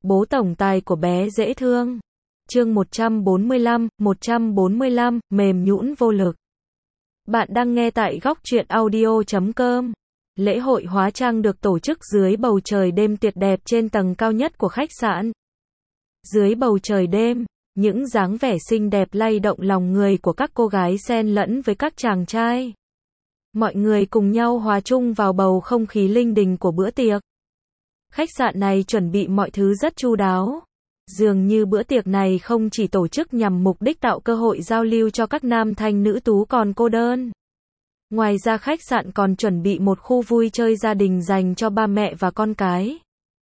Bố tổng tài của bé dễ thương. Chương 145, mềm nhũn vô lực. Bạn đang nghe tại góc truyện audio.com. Lễ hội hóa trang được tổ chức dưới bầu trời đêm tuyệt đẹp trên tầng cao nhất của khách sạn. Dưới bầu trời đêm, những dáng vẻ xinh đẹp lay động lòng người của các cô gái xen lẫn với các chàng trai. Mọi người cùng nhau hòa chung vào bầu không khí linh đình của bữa tiệc. Khách sạn này chuẩn bị mọi thứ rất chu đáo. Dường như bữa tiệc này không chỉ tổ chức nhằm mục đích tạo cơ hội giao lưu cho các nam thanh nữ tú còn cô đơn. Ngoài ra khách sạn còn chuẩn bị một khu vui chơi gia đình dành cho ba mẹ và con cái.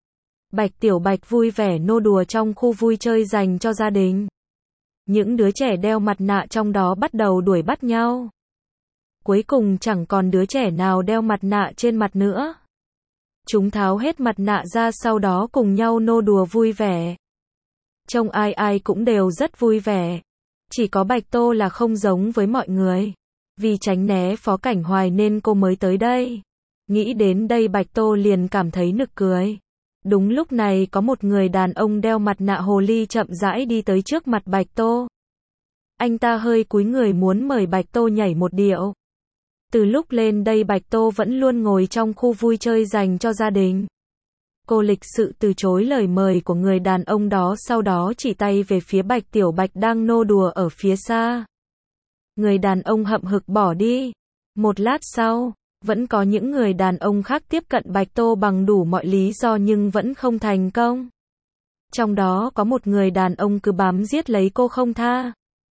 Tiểu Bạch vui vẻ nô đùa trong khu vui chơi dành cho gia đình. Những đứa trẻ đeo mặt nạ trong đó bắt đầu đuổi bắt nhau. Cuối cùng chẳng còn đứa trẻ nào đeo mặt nạ trên mặt nữa. Chúng tháo hết mặt nạ ra sau đó cùng nhau nô đùa vui vẻ. Trông ai ai cũng đều rất vui vẻ. Chỉ có Bạch Tô là không giống với mọi người. Vì tránh né Phó Cảnh Hoài nên cô mới tới đây. Nghĩ đến đây Bạch Tô liền cảm thấy nực cười. Đúng lúc này có một người đàn ông đeo mặt nạ hồ ly chậm rãi đi tới trước mặt Bạch Tô. Anh ta hơi cúi người muốn mời Bạch Tô nhảy một điệu. Từ lúc lên đây Bạch Tô vẫn luôn ngồi trong khu vui chơi dành cho gia đình. Cô lịch sự từ chối lời mời của người đàn ông đó, sau đó chỉ tay về phía Tiểu Bạch đang nô đùa ở phía xa. Người đàn ông hậm hực bỏ đi. Một lát sau, vẫn có những người đàn ông khác tiếp cận Bạch Tô bằng đủ mọi lý do nhưng vẫn không thành công. Trong đó có một người đàn ông cứ bám giết lấy cô không tha.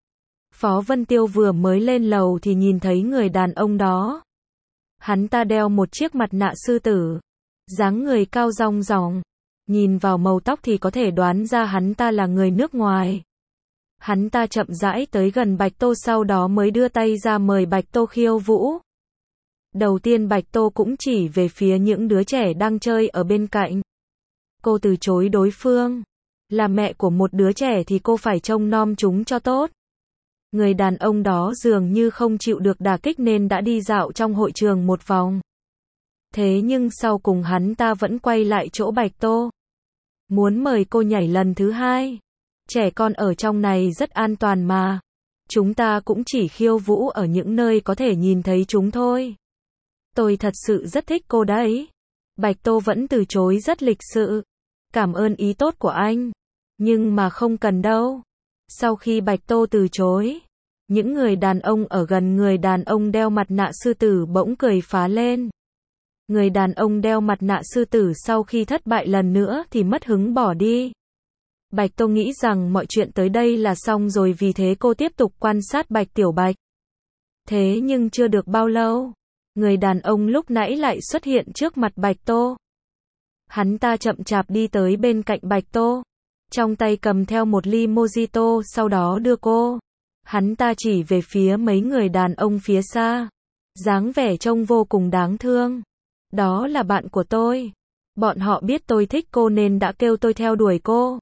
Phó Vân Tiêu vừa mới lên lầu thì nhìn thấy người đàn ông đó. Hắn ta đeo một chiếc mặt nạ sư tử, dáng người cao rong ròng, nhìn vào màu tóc thì có thể đoán ra hắn ta là người nước ngoài. Hắn ta chậm rãi tới gần Bạch Tô sau đó mới đưa tay ra mời Bạch Tô khiêu vũ. Đầu tiên Bạch Tô cũng chỉ về phía những đứa trẻ đang chơi ở bên cạnh. Cô từ chối đối phương. Là mẹ của một đứa trẻ thì cô phải trông nom chúng cho tốt. Người đàn ông đó dường như không chịu được đả kích nên đã đi dạo trong hội trường một vòng. Thế nhưng sau cùng hắn ta vẫn quay lại chỗ Bạch Tô. Muốn mời cô nhảy lần thứ hai. Trẻ con ở trong này rất an toàn mà. Chúng ta cũng chỉ khiêu vũ ở những nơi có thể nhìn thấy chúng thôi. Tôi thật sự rất thích cô đấy. Bạch Tô vẫn từ chối rất lịch sự. Cảm ơn ý tốt của anh. Nhưng mà không cần đâu. Sau khi Bạch Tô từ chối, những người đàn ông ở gần người đàn ông đeo mặt nạ sư tử bỗng cười phá lên. Người đàn ông đeo mặt nạ sư tử sau khi thất bại lần nữa thì mất hứng bỏ đi. Bạch Tô nghĩ rằng mọi chuyện tới đây là xong rồi, vì thế cô tiếp tục quan sát Tiểu Bạch. Thế nhưng chưa được bao lâu, người đàn ông lúc nãy lại xuất hiện trước mặt Bạch Tô. Hắn ta chậm chạp đi tới bên cạnh Bạch Tô, trong tay cầm theo một ly mojito, sau đó đưa cô. Hắn ta chỉ về phía mấy người đàn ông phía xa. Dáng vẻ trông vô cùng đáng thương. Đó là bạn của tôi. Bọn họ biết tôi thích cô nên đã kêu tôi theo đuổi cô.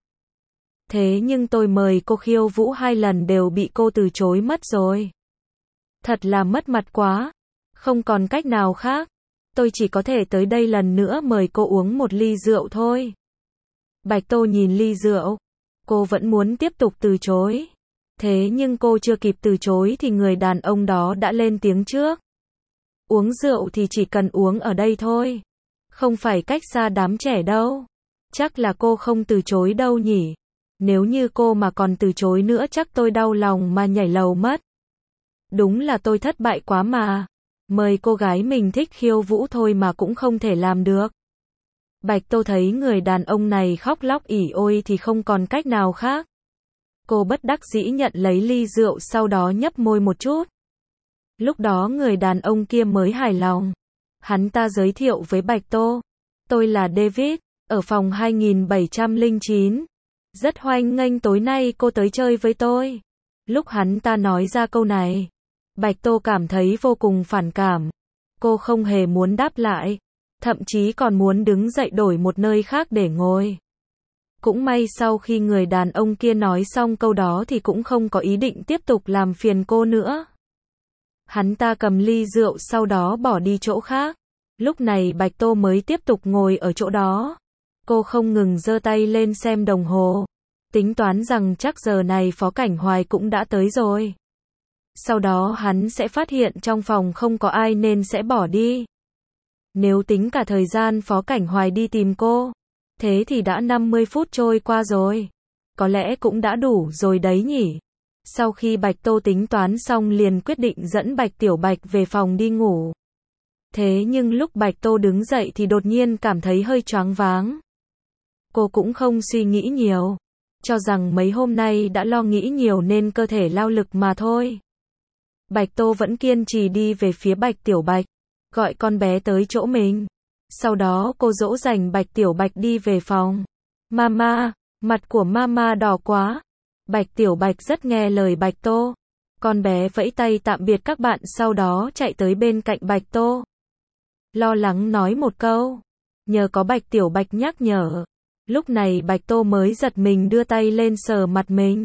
Thế nhưng tôi mời cô khiêu vũ 2 lần đều bị cô từ chối mất rồi. Thật là mất mặt quá. Không còn cách nào khác. Tôi chỉ có thể tới đây lần nữa mời cô uống một ly rượu thôi. Bạch Tô nhìn ly rượu. Cô vẫn muốn tiếp tục từ chối. Thế nhưng cô chưa kịp từ chối thì người đàn ông đó đã lên tiếng trước. Uống rượu thì chỉ cần uống ở đây thôi. Không phải cách xa đám trẻ đâu. Chắc là cô không từ chối đâu nhỉ. Nếu như cô mà còn từ chối nữa chắc tôi đau lòng mà nhảy lầu mất. Đúng là tôi thất bại quá mà. Mời cô gái mình thích khiêu vũ thôi mà cũng không thể làm được. Bạch Tô thấy người đàn ông này khóc lóc ỉ ôi thì không còn cách nào khác. Cô bất đắc dĩ nhận lấy ly rượu sau đó nhấp môi một chút. Lúc đó người đàn ông kia mới hài lòng. Hắn ta giới thiệu với Bạch Tô. Tôi là David, ở phòng 2709. Rất hoan nghênh tối nay cô tới chơi với tôi. Lúc hắn ta nói ra câu này, Bạch Tô cảm thấy vô cùng phản cảm. Cô không hề muốn đáp lại. Thậm chí còn muốn đứng dậy đổi một nơi khác để ngồi. Cũng may sau khi người đàn ông kia nói xong câu đó thì cũng không có ý định tiếp tục làm phiền cô nữa. Hắn ta cầm ly rượu sau đó bỏ đi chỗ khác. Lúc này Bạch Tô mới tiếp tục ngồi ở chỗ đó. Cô không ngừng giơ tay lên xem đồng hồ, tính toán rằng chắc giờ này Phó Cảnh Hoài cũng đã tới rồi. Sau đó hắn sẽ phát hiện trong phòng không có ai nên sẽ bỏ đi. Nếu tính cả thời gian Phó Cảnh Hoài đi tìm cô, thế thì đã 50 phút trôi qua rồi. Có lẽ cũng đã đủ rồi đấy nhỉ. Sau khi Bạch Tô tính toán xong liền quyết định dẫn Bạch Tiểu Bạch về phòng đi ngủ. Thế nhưng lúc Bạch Tô đứng dậy thì đột nhiên cảm thấy hơi choáng váng. Cô cũng không suy nghĩ nhiều, cho rằng mấy hôm nay đã lo nghĩ nhiều nên cơ thể lao lực mà thôi. Bạch Tô vẫn kiên trì đi về phía Bạch Tiểu Bạch, gọi con bé tới chỗ mình. Sau đó cô dỗ dành Bạch Tiểu Bạch đi về phòng. Mama, mặt của mama đỏ quá. Bạch Tiểu Bạch rất nghe lời Bạch Tô. Con bé vẫy tay tạm biệt các bạn sau đó chạy tới bên cạnh Bạch Tô. Lo lắng nói một câu. Nhờ có Bạch Tiểu Bạch nhắc nhở. Lúc này Bạch Tô mới giật mình đưa tay lên sờ mặt mình.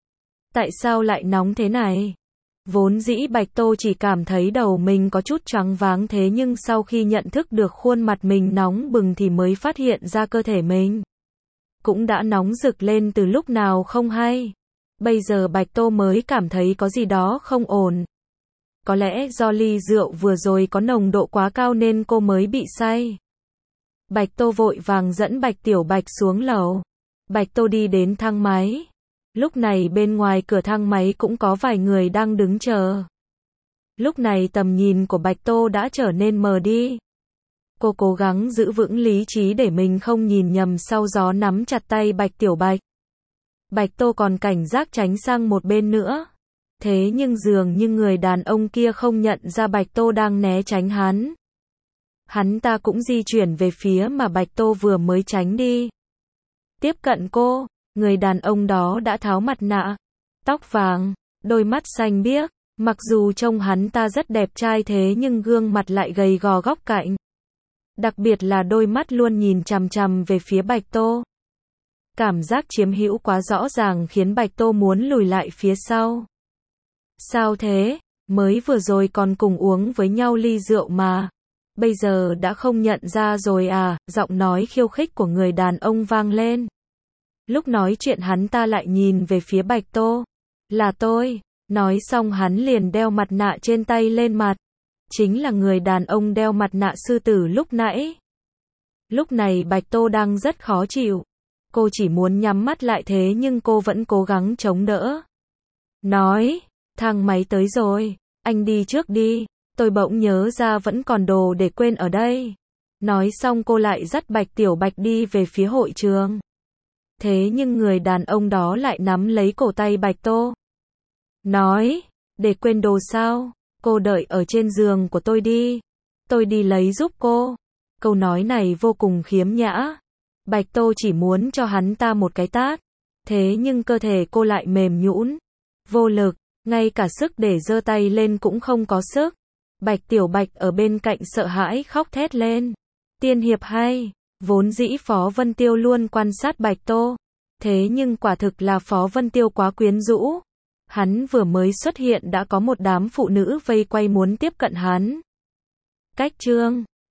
Tại sao lại nóng thế này? Vốn dĩ Bạch Tô chỉ cảm thấy đầu mình có chút choáng váng thế nhưng sau khi nhận thức được khuôn mặt mình nóng bừng thì mới phát hiện ra cơ thể mình cũng đã nóng rực lên từ lúc nào không hay. Bây giờ Bạch Tô mới cảm thấy có gì đó không ổn. Có lẽ do ly rượu vừa rồi có nồng độ quá cao nên cô mới bị say. Bạch Tô vội vàng dẫn Bạch Tiểu Bạch xuống lầu. Bạch Tô đi đến thang máy. Lúc này bên ngoài cửa thang máy cũng có vài người đang đứng chờ. Lúc này tầm nhìn của Bạch Tô đã trở nên mờ đi. Cô cố gắng giữ vững lý trí để mình không nhìn nhầm sau đó nắm chặt tay Bạch Tiểu Bạch. Bạch Tô còn cảnh giác tránh sang một bên nữa. Thế nhưng dường như người đàn ông kia không nhận ra Bạch Tô đang né tránh hắn. Hắn ta cũng di chuyển về phía mà Bạch Tô vừa mới tránh đi. Tiếp cận cô, người đàn ông đó đã tháo mặt nạ, tóc vàng, đôi mắt xanh biếc. Mặc dù trông hắn ta rất đẹp trai thế nhưng gương mặt lại gầy gò góc cạnh. Đặc biệt là đôi mắt luôn nhìn chằm chằm về phía Bạch Tô. Cảm giác chiếm hữu quá rõ ràng khiến Bạch Tô muốn lùi lại phía sau. Sao thế? Mới vừa rồi còn cùng uống với nhau ly rượu mà. Bây giờ đã không nhận ra rồi à? Giọng nói khiêu khích của người đàn ông vang lên. Lúc nói chuyện hắn ta lại nhìn về phía Bạch Tô. Là tôi. Nói xong hắn liền đeo mặt nạ trên tay lên mặt. Chính là người đàn ông đeo mặt nạ sư tử lúc nãy. Lúc này Bạch Tô đang rất khó chịu. Cô chỉ muốn nhắm mắt lại thế nhưng cô vẫn cố gắng chống đỡ. Nói, thang máy tới rồi, anh đi trước đi, tôi bỗng nhớ ra vẫn còn đồ để quên ở đây. Nói xong cô lại dắt Bạch Tiểu Bạch đi về phía hội trường. Thế nhưng người đàn ông đó lại nắm lấy cổ tay Bạch Tô. Nói, để quên đồ sao? Cô đợi ở trên giường của tôi đi. Tôi đi lấy giúp cô. Câu nói này vô cùng khiếm nhã. Bạch Tô chỉ muốn cho hắn ta một cái tát. Thế nhưng cơ thể cô lại mềm nhũn, vô lực, ngay cả sức để giơ tay lên cũng không có sức. Bạch Tiểu Bạch ở bên cạnh sợ hãi khóc thét lên. Tiên hiệp hay, vốn dĩ Phó Vân Tiêu luôn quan sát Bạch Tô. Thế nhưng quả thực là Phó Vân Tiêu quá quyến rũ. Hắn vừa mới xuất hiện đã có một đám phụ nữ vây quay muốn tiếp cận hắn. Cách chương